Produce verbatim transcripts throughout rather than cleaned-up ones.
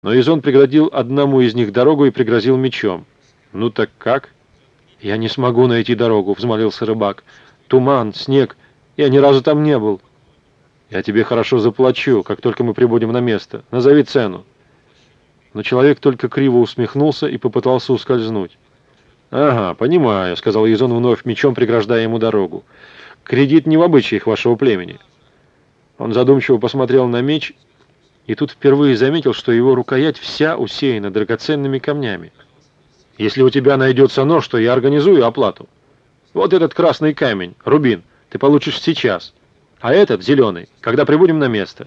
Но Изон преградил одному из них дорогу и пригрозил мечом. «Ну так как?» «Я не смогу найти дорогу», — взмолился рыбак. «Туман, снег, я ни разу там не был». «Я тебе хорошо заплачу, как только мы прибудем на место. Назови цену». Но человек только криво усмехнулся и попытался ускользнуть. «Ага, понимаю», — сказал Изон вновь мечом, преграждая ему дорогу. «Кредит не в обычаях вашего племени». Он задумчиво посмотрел на меч и тут впервые заметил, что его рукоять вся усеяна драгоценными камнями. «Если у тебя найдется нож, то я организую оплату. Вот этот красный камень, рубин, ты получишь сейчас, а этот, зеленый, когда прибудем на место».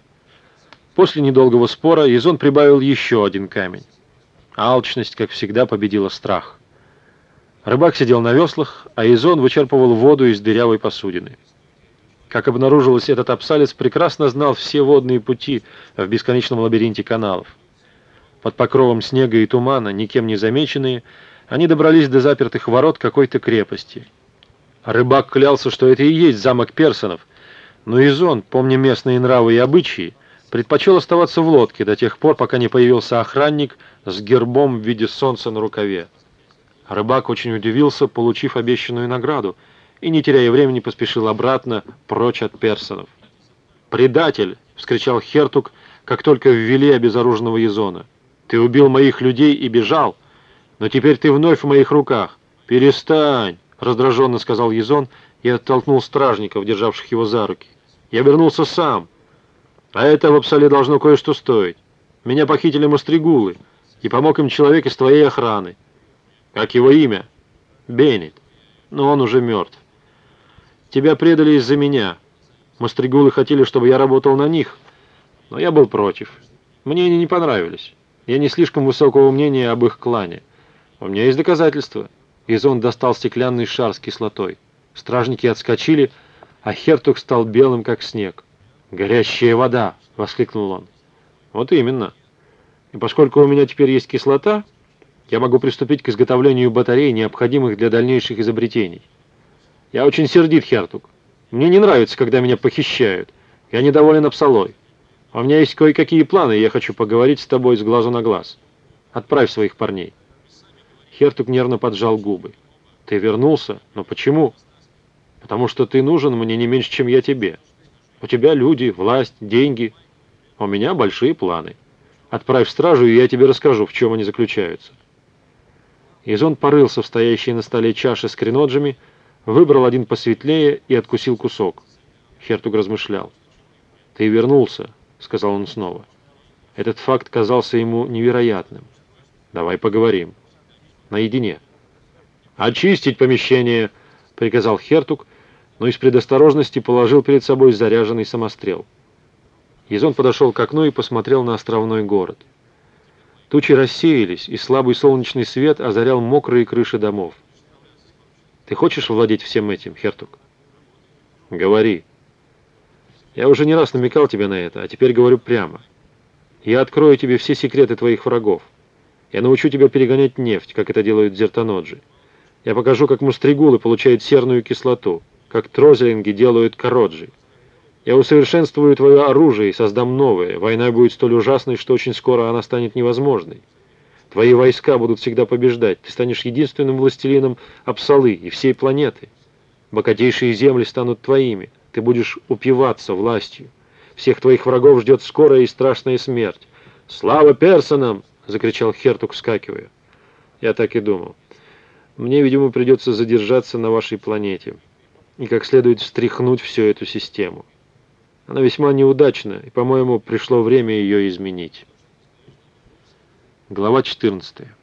После недолгого спора Изон прибавил еще один камень. Алчность, как всегда, победила страх. Рыбак сидел на веслах, а Изон вычерпывал воду из дырявой посудины. Как обнаружилось, этот абсалец прекрасно знал все водные пути в бесконечном лабиринте каналов. Под покровом снега и тумана, никем не замеченные, они добрались до запертых ворот какой-то крепости. Рыбак клялся, что это и есть замок Персонов, но Изон, помня местные нравы и обычаи, предпочел оставаться в лодке до тех пор, пока не появился охранник с гербом в виде солнца на рукаве. Рыбак очень удивился, получив обещанную награду, и, не теряя времени, поспешил обратно, прочь от Персонов. «Предатель!» — вскричал Хертук, как только ввели обезоруженного Изона. «Ты убил моих людей и бежал, но теперь ты вновь в моих руках. Перестань!» — раздраженно сказал Изон и оттолкнул стражников, державших его за руки. «Я вернулся сам, а это в Апсале должно кое-что стоить. Меня похитили мастригулы, и помог им человек из твоей охраны. Как его имя?» «Беннет. Но он уже мертв. Тебя предали из-за меня. Мастригулы хотели, чтобы я работал на них, но я был против. Мне они не понравились. Я не слишком высокого мнения об их клане. У меня есть доказательства». Изон достал стеклянный шар с кислотой. Стражники отскочили, а Хертук стал белым, как снег. «Горящая вода!» — воскликнул он. «Вот именно. И поскольку у меня теперь есть кислота, я могу приступить к изготовлению батарей, необходимых для дальнейших изобретений. Я очень сердит, Хертук. Мне не нравится, когда меня похищают. Я недоволен Апсалой. А у меня есть кое-какие планы, и я хочу поговорить с тобой с глазу на глаз. Отправь своих парней». Хертук нервно поджал губы. «Ты вернулся? Но почему?» «Потому что ты нужен мне не меньше, чем я тебе. У тебя люди, власть, деньги. У меня большие планы. Отправь стражу, и я тебе расскажу, в чем они заключаются». Изон порылся в стоящей на столе чаше с креноджами, выбрал один посветлее и откусил кусок. Хертук размышлял. «Ты вернулся», — сказал он снова. Этот факт казался ему невероятным. «Давай поговорим. Наедине». «Очистить помещение», — приказал Хертук, но из предосторожности положил перед собой заряженный самострел. Изон подошел к окну и посмотрел на островной город. Тучи рассеялись, и слабый солнечный свет озарял мокрые крыши домов. «Ты хочешь владеть всем этим, Хертук?» «Говори». «Я уже не раз намекал тебе на это, а теперь говорю прямо. Я открою тебе все секреты твоих врагов. Я научу тебя перегонять нефть, как это делают дзертоноджи. Я покажу, как мастригулы получают серную кислоту, как трозелинги делают короджи. Я усовершенствую твое оружие и создам новое. Война будет столь ужасной, что очень скоро она станет невозможной. Твои войска будут всегда побеждать. Ты станешь единственным властелином Апсалы и всей планеты. Богатейшие земли станут твоими. Ты будешь упиваться властью. Всех твоих врагов ждет скорая и страшная смерть. «Слава Персонам!» — закричал Хертук, вскакивая. «Я так и думал. Мне, видимо, придется задержаться на вашей планете и как следует встряхнуть всю эту систему. Она весьма неудачна, и, по-моему, пришло время ее изменить». Глава четырнадцатая.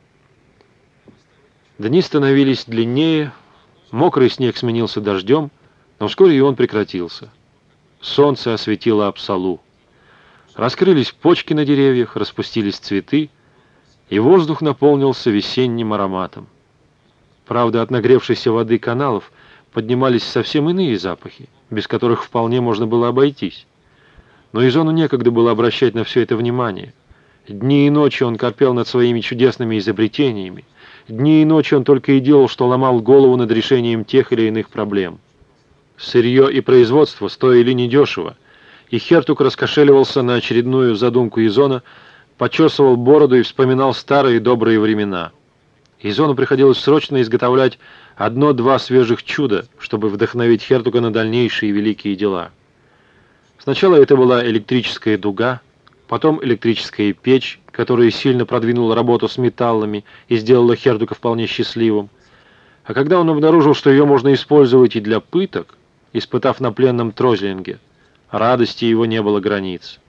Дни становились длиннее, мокрый снег сменился дождем, но вскоре и он прекратился. Солнце осветило Апсалу. Раскрылись почки на деревьях, распустились цветы, и воздух наполнился весенним ароматом. Правда, от нагревшейся воды каналов поднимались совсем иные запахи, без которых вполне можно было обойтись. Но Изону некогда было обращать на все это внимание. Дни и ночи он корпел над своими чудесными изобретениями. Дни и ночи он только и делал, что ломал голову над решением тех или иных проблем. Сырье и производство стоили недешево, и Хертук раскошеливался на очередную задумку Изона, почесывал бороду и вспоминал старые добрые времена. Изону приходилось срочно изготовлять одно-два свежих чуда, чтобы вдохновить Хертуга на дальнейшие великие дела. Сначала это была электрическая дуга, потом электрическая печь, которая сильно продвинула работу с металлами и сделала Хертуга вполне счастливым. А когда он обнаружил, что ее можно использовать и для пыток, испытав на пленном Трозлинге, радости его не было границ.